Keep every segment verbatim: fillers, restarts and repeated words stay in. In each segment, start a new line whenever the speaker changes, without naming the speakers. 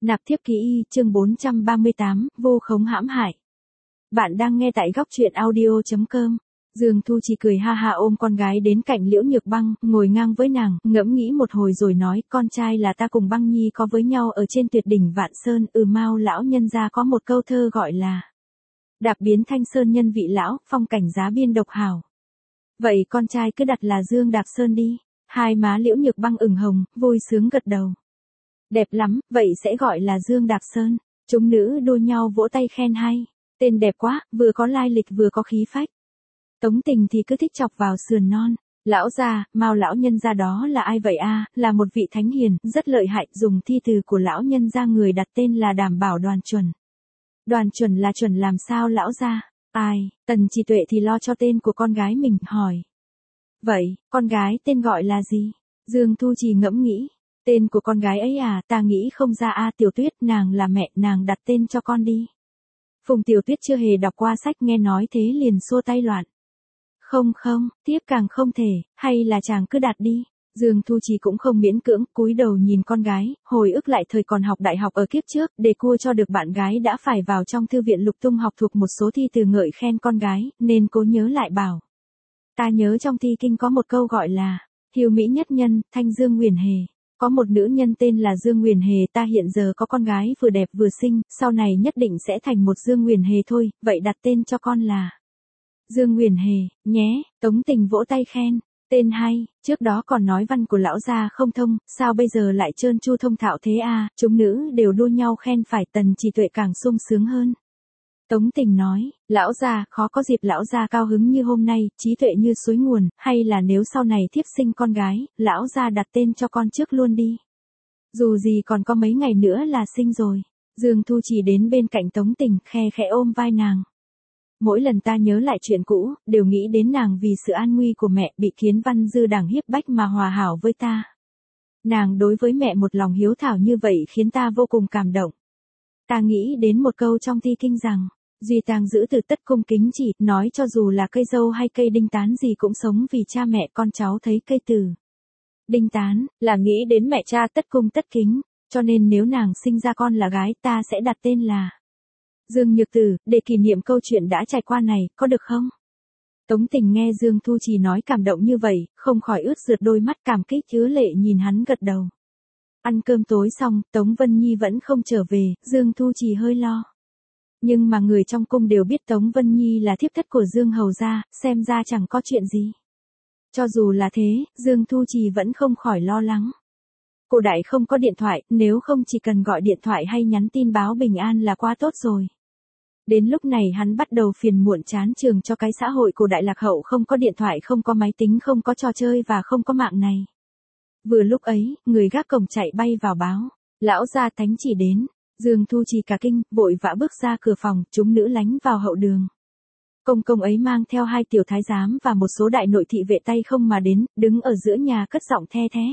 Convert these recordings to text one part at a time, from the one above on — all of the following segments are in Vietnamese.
Nạp thiếp ký y, chương bốn trăm ba mươi tám, vô khống hãm hại. Bạn đang nghe tại góc truyện audio chấm com. Dương Thu Trì cười ha ha ôm con gái đến cạnh Liễu Nhược Băng, ngồi ngang với nàng, ngẫm nghĩ một hồi rồi nói, con trai là ta cùng Băng Nhi có với nhau ở trên tuyệt đỉnh Vạn Sơn, ừ Mao lão nhân gia có một câu thơ gọi là đạp biến thanh sơn nhân vị lão, phong cảnh giá biên độc hảo. Vậy con trai cứ đặt là Dương Đạp Sơn đi. Hai má Liễu Nhược Băng ửng hồng, vui sướng gật đầu. Đẹp lắm, vậy sẽ gọi là Dương Đạp Sơn. Chúng nữ đua nhau vỗ tay khen hay. Tên đẹp quá, vừa có lai lịch vừa có khí phách. Tống Tình thì cứ thích chọc vào sườn non. Lão gia, Mao lão nhân gia đó là ai vậy a? Là một vị thánh hiền, rất lợi hại, dùng thi từ của lão nhân gia người đặt tên là Đảm Bảo Đoàn Chuẩn. Đoàn Chuẩn là chuẩn làm sao lão gia? Ai, Tần Trì Tuệ thì lo cho tên của con gái mình, hỏi. Vậy, con gái tên gọi là gì? Dương Thu Trì ngẫm nghĩ. Tên của con gái ấy à, ta nghĩ không ra a. Tiểu Tuyết, nàng là mẹ, nàng đặt tên cho con đi. Phùng Tiểu Tuyết chưa hề đọc qua sách, nghe nói thế liền xua tay loạn. Không không, tiếp càng không thể, hay là chàng cứ đặt đi. Dương Thu Trì cũng không miễn cưỡng, cúi đầu nhìn con gái, hồi ức lại thời còn học đại học ở kiếp trước, để cua cho được bạn gái đã phải vào trong thư viện lục tung học thuộc một số thi từ ngợi khen con gái, nên cố nhớ lại bảo. Ta nhớ trong thi kinh có một câu gọi là, hiếu mỹ nhất nhân, thanh Dương Nguyền Hề. Có một nữ nhân tên là Dương Nguyền Hề, ta hiện giờ có con gái vừa đẹp vừa xinh, sau này nhất định sẽ thành một Dương Nguyền Hề thôi, vậy đặt tên cho con là Dương Nguyền Hề, nhé. Tống Tình vỗ tay khen, tên hay, trước đó còn nói văn của lão gia không thông, sao bây giờ lại trơn tru thông thạo thế a? Chúng nữ đều đua nhau khen phải. Tần Trì Tuệ càng sung sướng hơn. Tống Tình nói, lão gia, khó có dịp lão gia cao hứng như hôm nay, trí tuệ như suối nguồn, hay là nếu sau này thiếp sinh con gái, lão gia đặt tên cho con trước luôn đi. Dù gì còn có mấy ngày nữa là sinh rồi. Dương Thu Trì đến bên cạnh Tống Tình, khe khẽ ôm vai nàng. Mỗi lần ta nhớ lại chuyện cũ, đều nghĩ đến nàng vì sự an nguy của mẹ bị Kiến Văn dư đảng hiếp bách mà hòa hảo với ta. Nàng đối với mẹ một lòng hiếu thảo như vậy khiến ta vô cùng cảm động. Ta nghĩ đến một câu trong thi kinh rằng, duy tang giữ từ tất cung kính chỉ, nói cho dù là cây dâu hay cây đinh tán gì cũng sống vì cha mẹ con cháu thấy cây từ. Đinh tán, là nghĩ đến mẹ cha tất cung tất kính, cho nên nếu nàng sinh ra con là gái ta sẽ đặt tên là Dương Nhược Tử, để kỷ niệm câu chuyện đã trải qua này, có được không? Tống Tình nghe Dương Thu Trì nói cảm động như vậy, không khỏi ướt rượt đôi mắt cảm kích chứa lệ nhìn hắn gật đầu. Ăn cơm tối xong, Tống Vân Nhi vẫn không trở về, Dương Thu Trì hơi lo. Nhưng mà người trong cung đều biết Tống Vân Nhi là thiếp thất của Dương Hầu gia, xem ra chẳng có chuyện gì. Cho dù là thế, Dương Thu Trì vẫn không khỏi lo lắng. Cổ đại không có điện thoại, nếu không chỉ cần gọi điện thoại hay nhắn tin báo bình an là quá tốt rồi. Đến lúc này hắn bắt đầu phiền muộn chán chường cho cái xã hội cổ đại lạc hậu, không có điện thoại, không có máy tính, không có trò chơi và không có mạng này. Vừa lúc ấy, người gác cổng chạy bay vào báo, lão gia thánh chỉ đến. Dương Thu Trì cả kinh, vội vã bước ra cửa phòng, chúng nữ lánh vào hậu đường. Công công ấy mang theo hai tiểu thái giám và một số đại nội thị vệ tay không mà đến, đứng ở giữa nhà cất giọng the thé.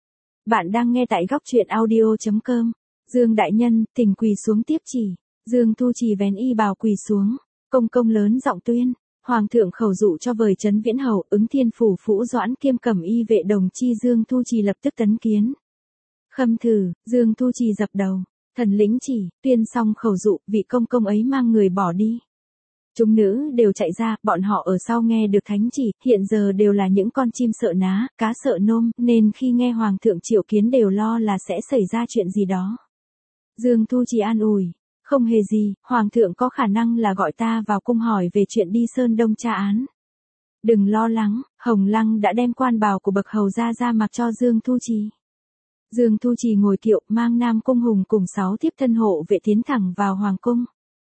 Bạn đang nghe tại góc truyện audio chấm com. Dương đại nhân, thỉnh quỳ xuống tiếp chỉ. Dương Thu Trì vén y bào quỳ xuống. Công công lớn giọng tuyên, hoàng thượng khẩu dụ cho vời trấn Viễn Hầu, Ứng Thiên phủ Phũ Doãn kiêm cẩm y vệ đồng chi. Dương Thu Trì lập tức tấn kiến. Khâm thử, Dương Thu Trì dập đầu. Thần lĩnh chỉ, tuyên xong khẩu dụ, vị công công ấy mang người bỏ đi. Chúng nữ đều chạy ra, bọn họ ở sau nghe được thánh chỉ, hiện giờ đều là những con chim sợ ná, cá sợ nôm, nên khi nghe hoàng thượng triệu kiến đều lo là sẽ xảy ra chuyện gì đó. Dương Thu Trì an ủi, không hề gì, hoàng thượng có khả năng là gọi ta vào cung hỏi về chuyện đi Sơn Đông tra án. Đừng lo lắng, Hồng Lăng đã đem quan bào của bậc hầu gia ra mặc cho Dương Thu Trì. Dương Thu Trì ngồi kiệu, mang Nam Cung Hùng cùng sáu thiếp thân hộ vệ tiến thẳng vào hoàng cung.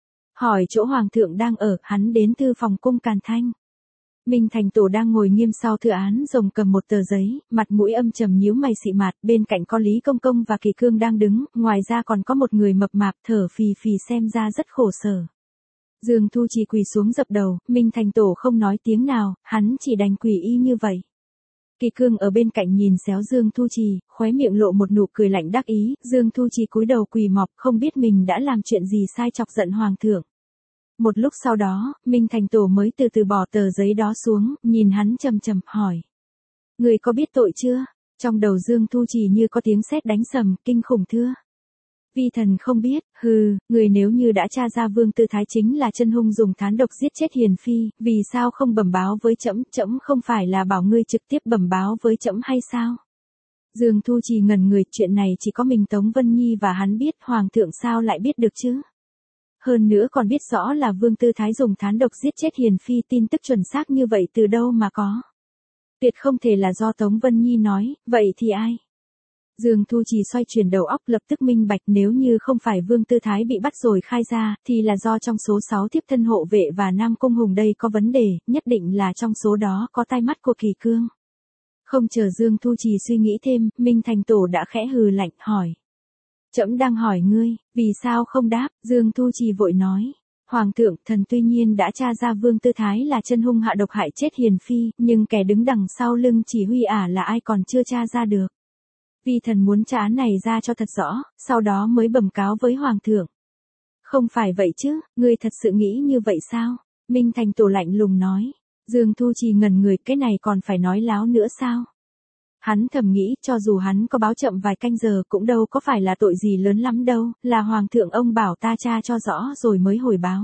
Hỏi chỗ hoàng thượng đang ở, hắn đến thư phòng cung Càn Thanh. Minh Thành Tổ đang ngồi nghiêm sau thư án, rồng cầm một tờ giấy, mặt mũi âm trầm nhíu mày xị mạt, bên cạnh có Lý Công Công và Kỳ Cương đang đứng, ngoài ra còn có một người mập mạp thở phì phì xem ra rất khổ sở. Dương Thu Trì quỳ xuống dập đầu, Minh Thành Tổ không nói tiếng nào, hắn chỉ đành quỳ y như vậy. Kỳ Cương ở bên cạnh nhìn xéo Dương Thu Trì, khóe miệng lộ một nụ cười lạnh đắc ý. Dương Thu Trì cúi đầu quỳ mọp, không biết mình đã làm chuyện gì sai chọc giận hoàng thượng. Một lúc sau đó, Minh Thành Tổ mới từ từ bỏ tờ giấy đó xuống, nhìn hắn trầm trầm, hỏi. Người có biết tội chưa? Trong đầu Dương Thu Trì như có tiếng sét đánh sầm, kinh khủng thưa. Vi Thần không biết, hừ, người nếu như đã tra ra Vương Tư Thái chính là chân hung dùng thán độc giết chết Hiền Phi, vì sao không bẩm báo với trẫm, trẫm không phải là bảo ngươi trực tiếp bẩm báo với trẫm hay sao? Dương Thu Trì ngẩn người, chuyện này chỉ có mình Tống Vân Nhi và hắn biết, Hoàng thượng sao lại biết được chứ? Hơn nữa còn biết rõ là Vương Tư Thái dùng thán độc giết chết Hiền Phi, tin tức chuẩn xác như vậy từ đâu mà có? Tuyệt không thể là do Tống Vân Nhi nói, vậy thì ai? Dương Thu Trì xoay chuyển đầu óc, lập tức minh bạch, nếu như không phải Vương Tư Thái bị bắt rồi khai ra, thì là do trong số sáu thiếp thân hộ vệ và Nam Cung Hùng đây có vấn đề, nhất định là trong số đó có tai mắt của Kỳ Cương. Không chờ Dương Thu Trì suy nghĩ thêm, Minh Thành Tổ đã khẽ hừ lạnh, hỏi. Trẫm đang hỏi ngươi, vì sao không đáp? Dương Thu Trì vội nói. Hoàng thượng, thần tuy nhiên đã tra ra Vương Tư Thái là chân hung hạ độc hại chết Hiền Phi, nhưng kẻ đứng đằng sau lưng chỉ huy ả là ai còn chưa tra ra được. Vi thần muốn tra án này ra cho thật rõ, sau đó mới bẩm cáo với Hoàng thượng. Không phải vậy chứ, ngươi thật sự nghĩ như vậy sao? Minh Thành Tổ lạnh lùng nói. Dương Thu Trì ngẩn người, cái này còn phải nói láo nữa sao? Hắn thầm nghĩ, cho dù hắn có báo chậm vài canh giờ cũng đâu có phải là tội gì lớn lắm đâu, là Hoàng thượng ông bảo ta tra cho rõ rồi mới hồi báo.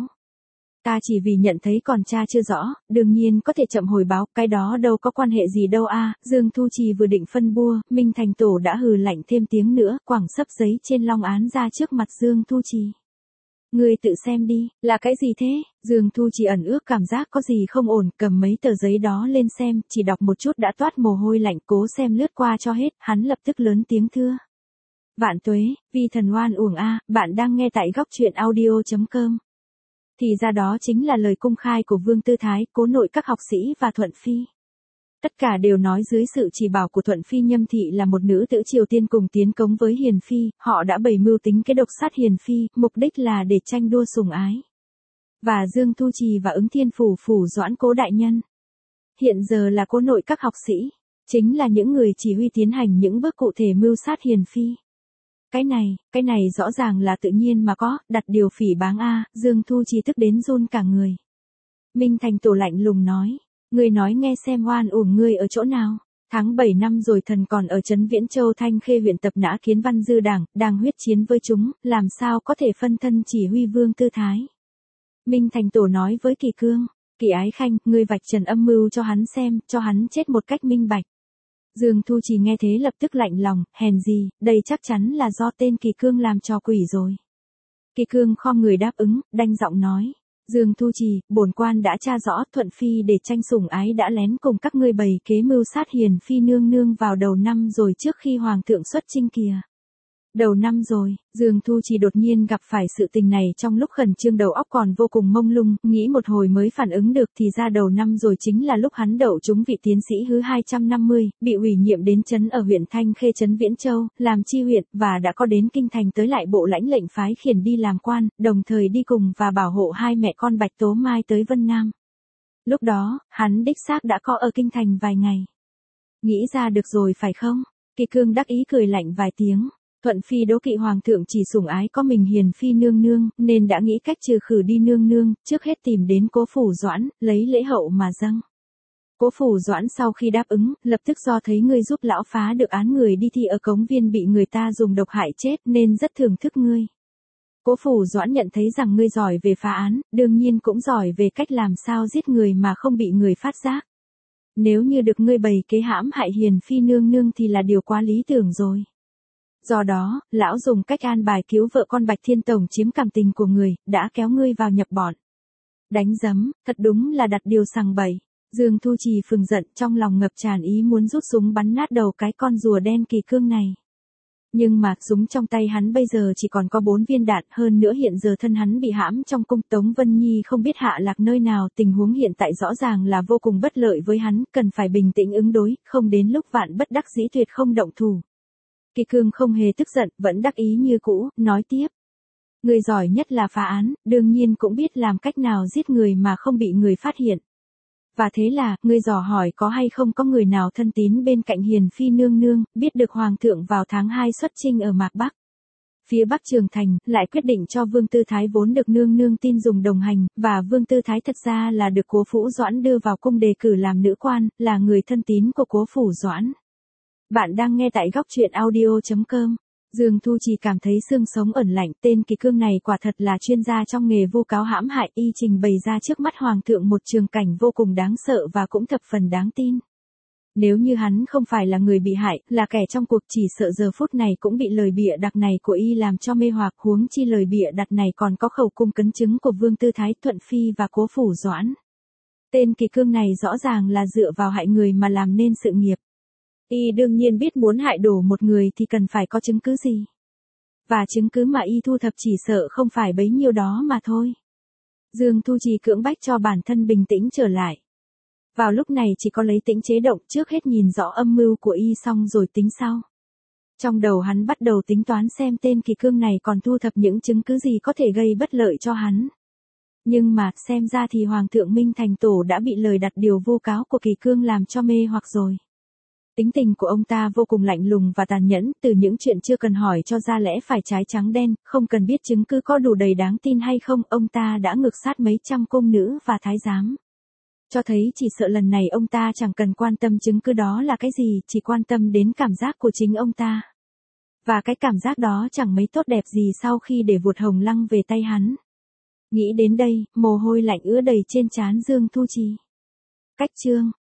Ta chỉ vì nhận thấy còn tra chưa rõ, đương nhiên có thể chậm hồi báo, cái đó đâu có quan hệ gì đâu a. À, Dương Thu Trì vừa định phân bua, Minh Thành Tổ đã hừ lạnh thêm tiếng nữa, quẳng sấp giấy trên long án ra trước mặt Dương Thu Trì. Ngươi tự xem đi, là cái gì thế? Dương Thu Trì ẩn ước cảm giác có gì không ổn, cầm mấy tờ giấy đó lên xem, chỉ đọc một chút đã toát mồ hôi lạnh, cố xem lướt qua cho hết, hắn lập tức lớn tiếng thưa. Vạn tuế, Vi thần oan uổng a, bạn đang nghe tại góc truyện audio chấm com. Thì ra đó chính là lời công khai của Vương Tư Thái, cố nội các học sĩ và Thuận Phi. Tất cả đều nói dưới sự chỉ bảo của Thuận Phi Nhâm Thị là một nữ tử Triều Tiên cùng tiến cống với Hiền Phi, họ đã bày mưu tính kế độc sát Hiền Phi, mục đích là để tranh đua sủng ái. Và Dương Thu Trì và Ứng Thiên Phủ phủ Doãn Cố đại nhân. Hiện giờ là cố nội các học sĩ, chính là những người chỉ huy tiến hành những bước cụ thể mưu sát Hiền Phi. Cái này, cái này rõ ràng là tự nhiên mà có, đặt điều phỉ báng a. Dương Thu Trì tức đến run cả người. Minh Thành Tổ lạnh lùng nói. Ngươi nói nghe xem oan uổng ngươi ở chỗ nào? Tháng bảy năm rồi thần còn ở trấn Viễn Châu Thanh Khê huyện tập nã Kiến Văn dư đảng, đang huyết chiến với chúng, làm sao có thể phân thân chỉ huy Vương Tư Thái? Minh Thành Tổ nói với Kỳ Cương, Kỳ Ái Khanh, ngươi vạch trần âm mưu cho hắn xem, cho hắn chết một cách minh bạch. Dương Thu Trì nghe thế lập tức lạnh lòng, hèn gì, đây chắc chắn là do tên Kỳ Cương làm trò quỷ rồi. Kỳ Cương khom người đáp ứng, đanh giọng nói. Dương Thu Trì, bổn quan đã tra rõ, Thuận Phi để tranh sủng ái đã lén cùng các ngươi bày kế mưu sát Hiền Phi nương nương vào đầu năm rồi, trước khi Hoàng thượng xuất chinh kìa. Đầu năm rồi, Dương Thu Trì đột nhiên gặp phải sự tình này trong lúc khẩn trương, đầu óc còn vô cùng mông lung, nghĩ một hồi mới phản ứng được, thì ra đầu năm rồi chính là lúc hắn đậu trúng vị tiến sĩ hứ hai trăm năm mươi, bị ủy nhiệm đến trấn ở huyện Thanh Khê trấn Viễn Châu, làm chi huyện, và đã có đến kinh thành tới lại bộ lãnh lệnh phái khiển đi làm quan, đồng thời đi cùng và bảo hộ hai mẹ con Bạch Tố Mai tới Vân Nam. Lúc đó, hắn đích xác đã có ở kinh thành vài ngày. Nghĩ ra được rồi phải không? Kỳ Cương đắc ý cười lạnh vài tiếng. Thuận Phi đố kỵ Hoàng thượng chỉ sủng ái có mình Hiền Phi nương nương, nên đã nghĩ cách trừ khử đi nương nương, trước hết tìm đến Cố Phủ Doãn, lấy lễ hậu mà dâng. Cố Phủ Doãn sau khi đáp ứng, lập tức do thấy ngươi giúp lão phá được án người đi thi ở Cống Viên bị người ta dùng độc hại chết nên rất thưởng thức ngươi. Cố Phủ Doãn nhận thấy rằng ngươi giỏi về phá án, đương nhiên cũng giỏi về cách làm sao giết người mà không bị người phát giác. Nếu như được ngươi bày kế hãm hại Hiền Phi nương nương thì là điều quá lý tưởng rồi. Do đó, lão dùng cách an bài cứu vợ con Bạch Thiên Tổng chiếm cảm tình của người, đã kéo ngươi vào nhập bọn. Đánh giấm, thật đúng là đặt điều sằng bậy. Dương Thu Trì phừng giận, trong lòng ngập tràn ý muốn rút súng bắn nát đầu cái con rùa đen Kỳ Cương này. Nhưng mà, súng trong tay hắn bây giờ chỉ còn có bốn viên đạn, hơn nữa hiện giờ thân hắn bị hãm trong cung, Tống Vân Nhi không biết hạ lạc nơi nào, tình huống hiện tại rõ ràng là vô cùng bất lợi với hắn, cần phải bình tĩnh ứng đối, không đến lúc vạn bất đắc dĩ tuyệt không động thủ. Kỳ Cương không hề tức giận, vẫn đắc ý như cũ, nói tiếp. Người giỏi nhất là phá án, đương nhiên cũng biết làm cách nào giết người mà không bị người phát hiện. Và thế là, ngươi dò hỏi có hay không có người nào thân tín bên cạnh Hiền Phi nương nương, biết được Hoàng thượng vào tháng hai xuất chinh ở Mạc Bắc. Phía Bắc Trường Thành, lại quyết định cho Vương Tư Thái vốn được nương nương tin dùng đồng hành, và Vương Tư Thái thật ra là được Cố Phủ Doãn đưa vào cung đề cử làm nữ quan, là người thân tín của Cố Phủ Doãn. Bạn đang nghe tại góc truyện audio chấm com. Dương Thu Trì cảm thấy xương sống ẩn lạnh, tên Kỳ Cương này quả thật là chuyên gia trong nghề vu cáo hãm hại, y trình bày ra trước mắt hoàng thượng một trường cảnh vô cùng đáng sợ và cũng thập phần đáng tin. Nếu như hắn không phải là người bị hại, là kẻ trong cuộc, chỉ sợ giờ phút này cũng bị lời bịa đặt này của y làm cho mê hoặc, huống chi lời bịa đặt này còn có khẩu cung cấn chứng của Vương Tư Thái, Thuận Phi và Cố Phủ Doãn. Tên Kỳ Cương này rõ ràng là dựa vào hại người mà làm nên sự nghiệp. Y đương nhiên biết muốn hại đổ một người thì cần phải có chứng cứ gì. Và chứng cứ mà y thu thập chỉ sợ không phải bấy nhiêu đó mà thôi. Dương Thu Trì cưỡng bách cho bản thân bình tĩnh trở lại. Vào lúc này chỉ có lấy tĩnh chế động, trước hết nhìn rõ âm mưu của y xong rồi tính sau. Trong đầu hắn bắt đầu tính toán xem tên Kỳ Cương này còn thu thập những chứng cứ gì có thể gây bất lợi cho hắn. Nhưng mà, xem ra thì Hoàng thượng Minh Thành Tổ đã bị lời đặt điều vu cáo của Kỳ Cương làm cho mê hoặc rồi. Tính tình của ông ta vô cùng lạnh lùng và tàn nhẫn, từ những chuyện chưa cần hỏi cho ra lẽ phải trái trắng đen, không cần biết chứng cứ có đủ đầy đáng tin hay không, ông ta đã ngược sát mấy trăm cung nữ và thái giám. Cho thấy chỉ sợ lần này ông ta chẳng cần quan tâm chứng cứ đó là cái gì, chỉ quan tâm đến cảm giác của chính ông ta. Và cái cảm giác đó chẳng mấy tốt đẹp gì sau khi để vuột Hồng Lăng về tay hắn. Nghĩ đến đây, mồ hôi lạnh ứa đầy trên trán Dương Thu Trì. Cách chương